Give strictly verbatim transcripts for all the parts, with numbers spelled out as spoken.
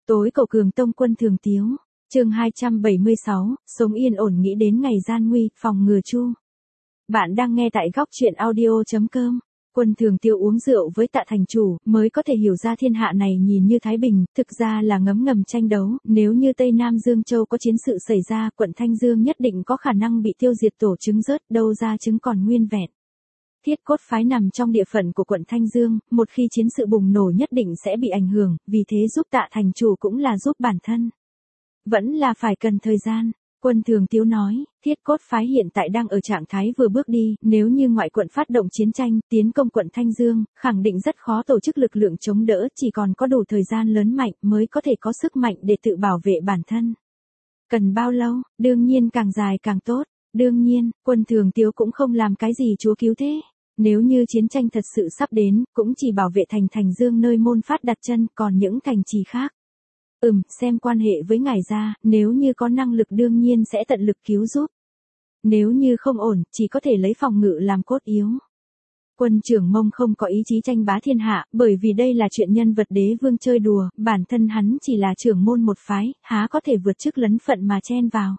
Tối cầu Cường Tông Quân Thường Tiếu, chương hai trăm bảy mươi sáu, sống yên ổn nghĩ đến ngày gian nguy, phòng ngừa chu. Bạn đang nghe tại góc truyện audio.com. Quân Thường Tiếu uống rượu với Tạ thành chủ, mới có thể hiểu ra thiên hạ này nhìn như thái bình, thực ra là ngấm ngầm tranh đấu, nếu như Tây Nam Dương Châu có chiến sự xảy ra, quận Thanh Dương nhất định có khả năng bị tiêu diệt tổ trứng rớt, đâu ra trứng còn nguyên vẹn. Thiết Cốt phái nằm trong địa phận của quận Thanh Dương, một khi chiến sự bùng nổ nhất định sẽ bị ảnh hưởng, vì thế giúp Tạ thành chủ cũng là giúp bản thân. Vẫn là phải cần thời gian. Quân Thường Tiếu nói, Thiết Cốt phái hiện tại đang ở trạng thái vừa bước đi, nếu như ngoại quận phát động chiến tranh, tiến công quận Thanh Dương, khẳng định rất khó tổ chức lực lượng chống đỡ, chỉ còn có đủ thời gian lớn mạnh mới có thể có sức mạnh để tự bảo vệ bản thân. Cần bao lâu? Đương nhiên càng dài càng tốt. Đương nhiên, Quân Thường Tiếu cũng không làm cái gì chúa cứu thế. Nếu như chiến tranh thật sự sắp đến, cũng chỉ bảo vệ thành Thành Dương nơi môn phát đặt chân, còn những thành trì khác. Ừm, xem quan hệ với ngài ra, nếu như có năng lực đương nhiên sẽ tận lực cứu giúp. Nếu như không ổn, chỉ có thể lấy phòng ngự làm cốt yếu. Quân trưởng Mông không có ý chí tranh bá thiên hạ, bởi vì đây là chuyện nhân vật đế vương chơi đùa, bản thân hắn chỉ là trưởng môn một phái, há có thể vượt chức lấn phận mà chen vào.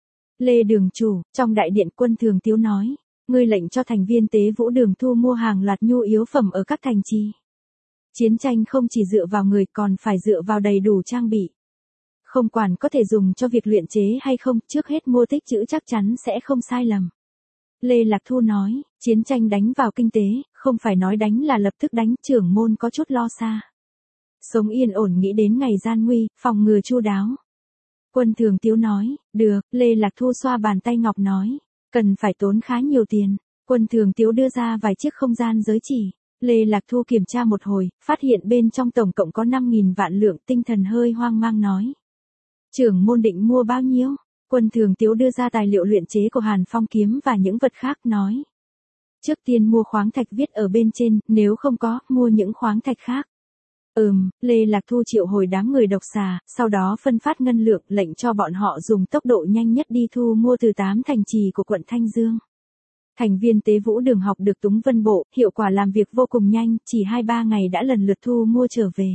Lê Đường Chủ, trong đại điện Quân Thường Tiếu nói, ngươi lệnh cho thành viên tế vũ đường thu mua hàng loạt nhu yếu phẩm ở các thành trì. Chiến tranh không chỉ dựa vào người còn phải dựa vào đầy đủ trang bị. Không quản có thể dùng cho việc luyện chế hay không, trước hết mua tích trữ chắc chắn sẽ không sai lầm. Lê Lạc Thu nói, chiến tranh đánh vào kinh tế, không phải nói đánh là lập tức đánh, trưởng môn có chút lo xa. Sống yên ổn nghĩ đến ngày gian nguy, phòng ngừa chu đáo. Quân Thường Tiếu nói, được, Lê Lạc Thu xoa bàn tay ngọc nói, cần phải tốn khá nhiều tiền. Quân Thường Tiếu đưa ra vài chiếc không gian giới chỉ. Lê Lạc Thu kiểm tra một hồi, phát hiện bên trong tổng cộng có năm nghìn vạn lượng, tinh thần hơi hoang mang nói. Trưởng môn định mua bao nhiêu? Quân Thường Tiếu đưa ra tài liệu luyện chế của Hàn Phong kiếm và những vật khác nói. Trước tiên mua khoáng thạch viết ở bên trên, nếu không có, mua những khoáng thạch khác. Ừm, Lê Lạc Thu triệu hồi đám người độc xà, sau đó phân phát ngân lượng, lệnh cho bọn họ dùng tốc độ nhanh nhất đi thu mua từ tám thành trì của quận Thanh Dương. Thành viên tế vũ đường học được Túng Vân Bộ, hiệu quả làm việc vô cùng nhanh, chỉ hai ba ngày đã lần lượt thu mua trở về.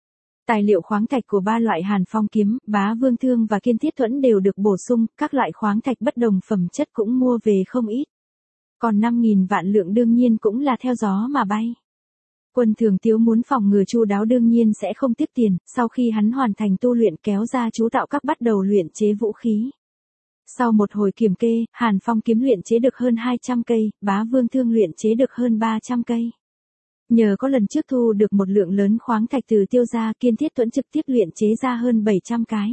Tài liệu khoáng thạch của ba loại Hàn Phong kiếm, Bá Vương Thương và Kiên Thiết Thuẫn đều được bổ sung, các loại khoáng thạch bất đồng phẩm chất cũng mua về không ít. Còn năm nghìn vạn lượng đương nhiên cũng là theo gió mà bay. Quân Thường Tiếu muốn phòng ngừa chu đáo đương nhiên sẽ không tiếc tiền, sau khi hắn hoàn thành tu luyện kéo ra chú tạo các bắt đầu luyện chế vũ khí. Sau một hồi kiểm kê, Hàn Phong kiếm luyện chế được hơn hai trăm cây, Bá Vương Thương luyện chế được hơn ba trăm cây. Nhờ có lần trước thu được một lượng lớn khoáng thạch từ Tiêu gia, Kiên Thiết Thuẫn trực tiếp luyện chế ra hơn bảy trăm cái.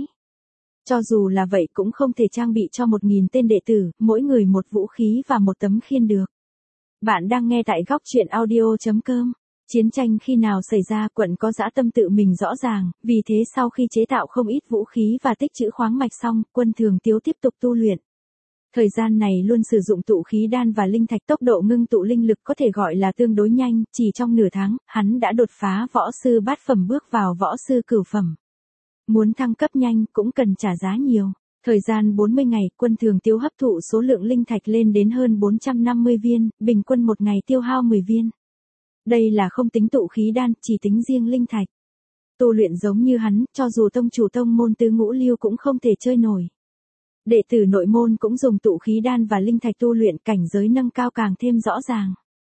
Cho dù là vậy cũng không thể trang bị cho một nghìn tên đệ tử, mỗi người một vũ khí và một tấm khiên được. Bạn đang nghe tại góc truyện audio.com. Chiến tranh khi nào xảy ra quận có dã tâm tự mình rõ ràng, vì thế sau khi chế tạo không ít vũ khí và tích trữ khoáng mạch xong, Quân Thường Tiếu tiếp tục tu luyện. Thời gian này luôn sử dụng tụ khí đan và linh thạch, tốc độ ngưng tụ linh lực có thể gọi là tương đối nhanh, chỉ trong nửa tháng, hắn đã đột phá võ sư bát phẩm bước vào võ sư cửu phẩm. Muốn thăng cấp nhanh cũng cần trả giá nhiều. Thời gian bốn mươi ngày, Quân Thường Tiếu hấp thụ số lượng linh thạch lên đến hơn bốn trăm năm mươi viên, bình quân một ngày tiêu hao mười viên. Đây là không tính tụ khí đan, chỉ tính riêng linh thạch. Tu luyện giống như hắn, cho dù tông chủ tông môn tứ ngũ lưu cũng không thể chơi nổi. Đệ tử nội môn cũng dùng tụ khí đan và linh thạch tu luyện, cảnh giới nâng cao càng thêm rõ ràng.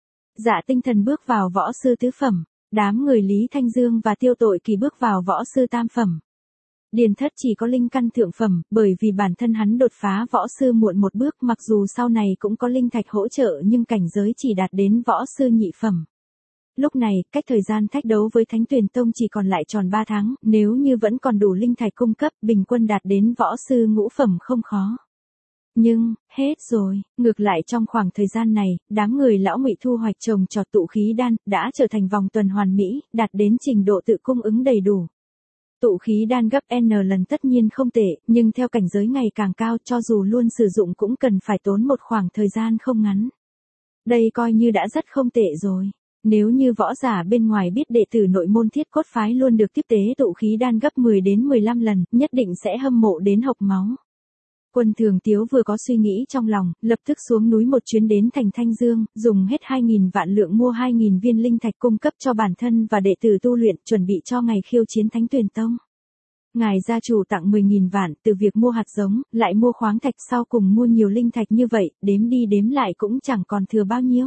Dạ Tinh Thần bước vào võ sư tứ phẩm, đám người Lý Thanh Dương và Tiêu Tội Kỳ bước vào võ sư tam phẩm. Điền Thất chỉ có linh căn thượng phẩm, bởi vì bản thân hắn đột phá võ sư muộn một bước, mặc dù sau này cũng có linh thạch hỗ trợ nhưng cảnh giới chỉ đạt đến võ sư nhị phẩm. Lúc này, cách thời gian thách đấu với Thánh Tuyền Tông chỉ còn lại tròn ba tháng, nếu như vẫn còn đủ linh thạch cung cấp, bình quân đạt đến võ sư ngũ phẩm không khó. Nhưng, hết rồi, ngược lại trong khoảng thời gian này, đám người lão Ngụy thu hoạch trồng trọt tụ khí đan, đã trở thành vòng tuần hoàn mỹ, đạt đến trình độ tự cung ứng đầy đủ. Tụ khí đan gấp N lần tất nhiên không tệ, nhưng theo cảnh giới ngày càng cao cho dù luôn sử dụng cũng cần phải tốn một khoảng thời gian không ngắn. Đây coi như đã rất không tệ rồi. Nếu như võ giả bên ngoài biết đệ tử nội môn Thiết Cốt phái luôn được tiếp tế tụ khí đan gấp mười đến mười lăm lần, nhất định sẽ hâm mộ đến hộc máu. Quân Thường Tiếu vừa có suy nghĩ trong lòng, lập tức xuống núi một chuyến đến thành Thanh Dương, dùng hết hai nghìn vạn lượng mua hai nghìn viên linh thạch cung cấp cho bản thân và đệ tử tu luyện, chuẩn bị cho ngày khiêu chiến Thánh Tuyền Tông. Ngài gia chủ tặng mười nghìn vạn, từ việc mua hạt giống, lại mua khoáng thạch, sau cùng mua nhiều linh thạch như vậy, đếm đi đếm lại cũng chẳng còn thừa bao nhiêu.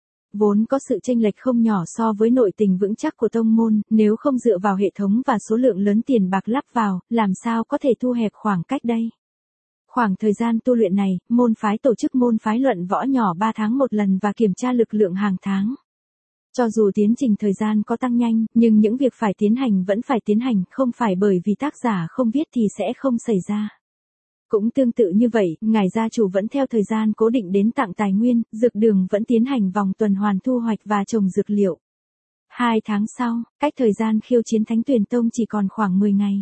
Vốn có sự chênh lệch không nhỏ so với nội tình vững chắc của tông môn, nếu không dựa vào hệ thống và số lượng lớn tiền bạc lắp vào, làm sao có thể thu hẹp khoảng cách đây. Khoảng thời gian tu luyện này, môn phái tổ chức môn phái luận võ nhỏ ba tháng một lần và kiểm tra lực lượng hàng tháng. Cho dù tiến trình thời gian có tăng nhanh, nhưng những việc phải tiến hành vẫn phải tiến hành, không phải bởi vì tác giả không viết thì sẽ không xảy ra. Cũng tương tự như vậy, ngài gia chủ vẫn theo thời gian cố định đến tặng tài nguyên, dược đường vẫn tiến hành vòng tuần hoàn thu hoạch và trồng dược liệu. Hai tháng sau, cách thời gian khiêu chiến Thánh Tuyền Tông chỉ còn khoảng mười ngày.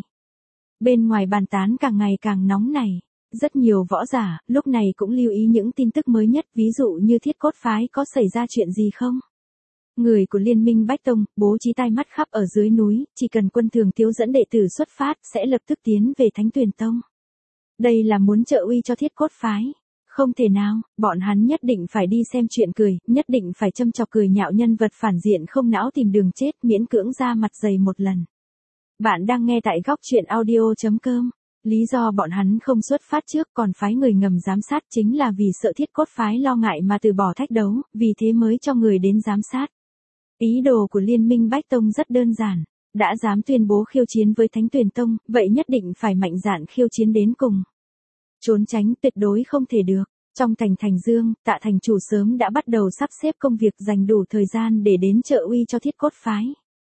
Bên ngoài bàn tán càng ngày càng nóng nảy. Rất nhiều võ giả, lúc này cũng lưu ý những tin tức mới nhất, ví dụ như Thiết Cốt Phái có xảy ra chuyện gì không? Người của Liên minh Bách Tông, bố trí tai mắt khắp ở dưới núi, chỉ cần Quân Thường Tiếu dẫn đệ tử xuất phát, sẽ lập tức tiến về Thánh Tuyền Tông. Đây là muốn trợ uy cho Thiết Cốt Phái. Không thể nào, bọn hắn nhất định phải đi xem chuyện cười, nhất định phải châm chọc cười nhạo nhân vật phản diện không não tìm đường chết, miễn cưỡng ra mặt dày một lần. Bạn đang nghe tại góc truyện audio chấm com. Lý do bọn hắn không xuất phát trước còn phái người ngầm giám sát chính là vì sợ Thiết Cốt Phái lo ngại mà từ bỏ thách đấu, vì thế mới cho người đến giám sát. Ý đồ của Liên minh Bách Tông rất đơn giản, đã dám tuyên bố khiêu chiến với Thánh Tuyền Tông, vậy nhất định phải mạnh dạn khiêu chiến đến cùng. Trốn tránh tuyệt đối không thể được. Trong thành Thành Dương, Tạ thành chủ sớm đã bắt đầu sắp xếp công việc dành đủ thời gian để đến trợ uy cho Thiết Cốt Phái.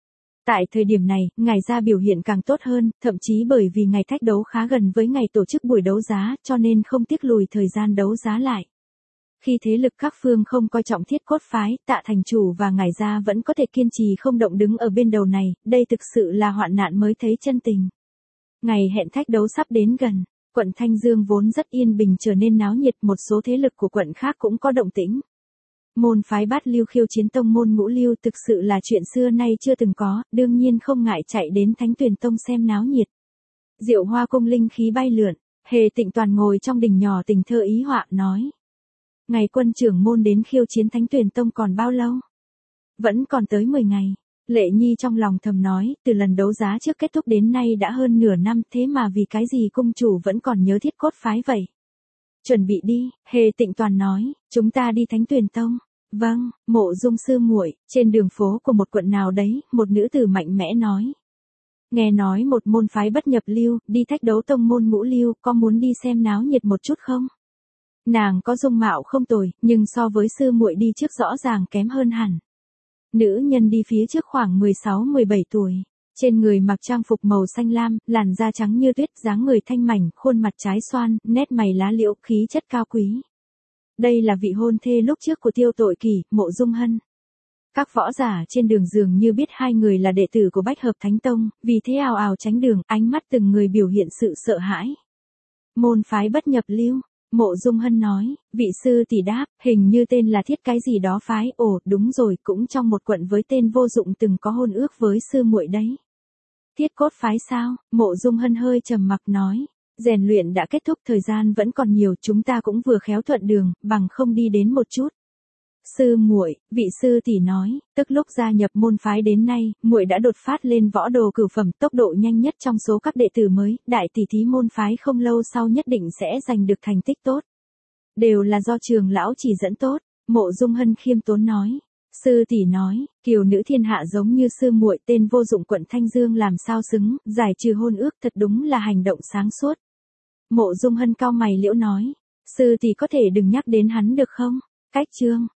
Tại thời điểm này, ngài gia biểu hiện càng tốt hơn, thậm chí bởi vì ngày thách đấu khá gần với ngày tổ chức buổi đấu giá, cho nên không tiếc lùi thời gian đấu giá lại. Khi thế lực các phương không coi trọng Thiết Cốt Phái, Tạ thành chủ và ngài gia vẫn có thể kiên trì không động đứng ở bên đầu này, đây thực sự là hoạn nạn mới thấy chân tình. Ngày hẹn thách đấu sắp đến gần, quận Thanh Dương vốn rất yên bình trở nên náo nhiệt, một số thế lực của quận khác cũng có động tĩnh. Môn phái Bát Lưu khiêu chiến tông môn Ngũ Lưu thực sự là chuyện xưa nay chưa từng có, đương nhiên không ngại chạy đến Thánh Tuyền Tông xem náo nhiệt. Diệu Hoa cung linh khí bay lượn, Hề Tịnh Toàn ngồi trong đình nhỏ tình thơ ý họa nói. Ngày quân trưởng môn đến khiêu chiến Thánh Tuyền Tông còn bao lâu? Vẫn còn tới mười ngày. Lệ Nhi trong lòng thầm nói, từ lần đấu giá trước kết thúc đến nay đã hơn nửa năm, thế mà vì cái gì cung chủ vẫn còn nhớ Thiết Cốt Phái vậy? Chuẩn bị đi, Hề Tịnh Toàn nói, chúng ta đi Thánh Tuyền Tông. Vâng, Mộ Dung sư muội, trên đường phố của một quận nào đấy, một nữ tử mạnh mẽ nói. Nghe nói một môn phái bất nhập lưu, đi thách đấu tông môn Ngũ Lưu, có muốn đi xem náo nhiệt một chút không? Nàng có dung mạo không tồi, nhưng so với sư muội đi trước rõ ràng kém hơn hẳn. Nữ nhân đi phía trước khoảng mười sáu mười bảy tuổi, trên người mặc trang phục màu xanh lam, làn da trắng như tuyết, dáng người thanh mảnh, khuôn mặt trái xoan, nét mày lá liễu, khí chất cao quý. Đây là vị hôn thê lúc trước của Tiêu Tội Kỳ, Mộ Dung Hân. Các võ giả trên đường dường như biết hai người là đệ tử của Bách Hợp Thánh Tông, vì thế ào ào tránh đường, ánh mắt từng người biểu hiện sự sợ hãi. Môn phái bất nhập lưu, Mộ Dung Hân nói, vị sư tỷ đáp, hình như tên là Thiết cái gì đó phái, ồ, đúng rồi, cũng trong một quận với tên vô dụng từng có hôn ước với sư muội đấy. Thiết Cốt Phái sao? Mộ Dung Hân hơi trầm mặc nói. Rèn luyện đã kết thúc, thời gian vẫn còn nhiều, chúng ta cũng vừa khéo thuận đường, bằng không đi đến một chút. Sư muội, vị sư tỷ nói, tức lúc gia nhập môn phái đến nay, muội đã đột phát lên võ đồ cửu phẩm, tốc độ nhanh nhất trong số các đệ tử mới, đại tỷ thí môn phái không lâu sau nhất định sẽ giành được thành tích tốt. Đều là do trường lão chỉ dẫn tốt, Mộ Dung Hân khiêm tốn nói. Sư tỷ nói, kiều nữ thiên hạ giống như sư muội, tên vô dụng quận Thanh Dương làm sao xứng, giải trừ hôn ước thật đúng là hành động sáng suốt. Mộ Dung Hân cau mày liễu nói, sư tỷ có thể đừng nhắc đến hắn được không? Cách chương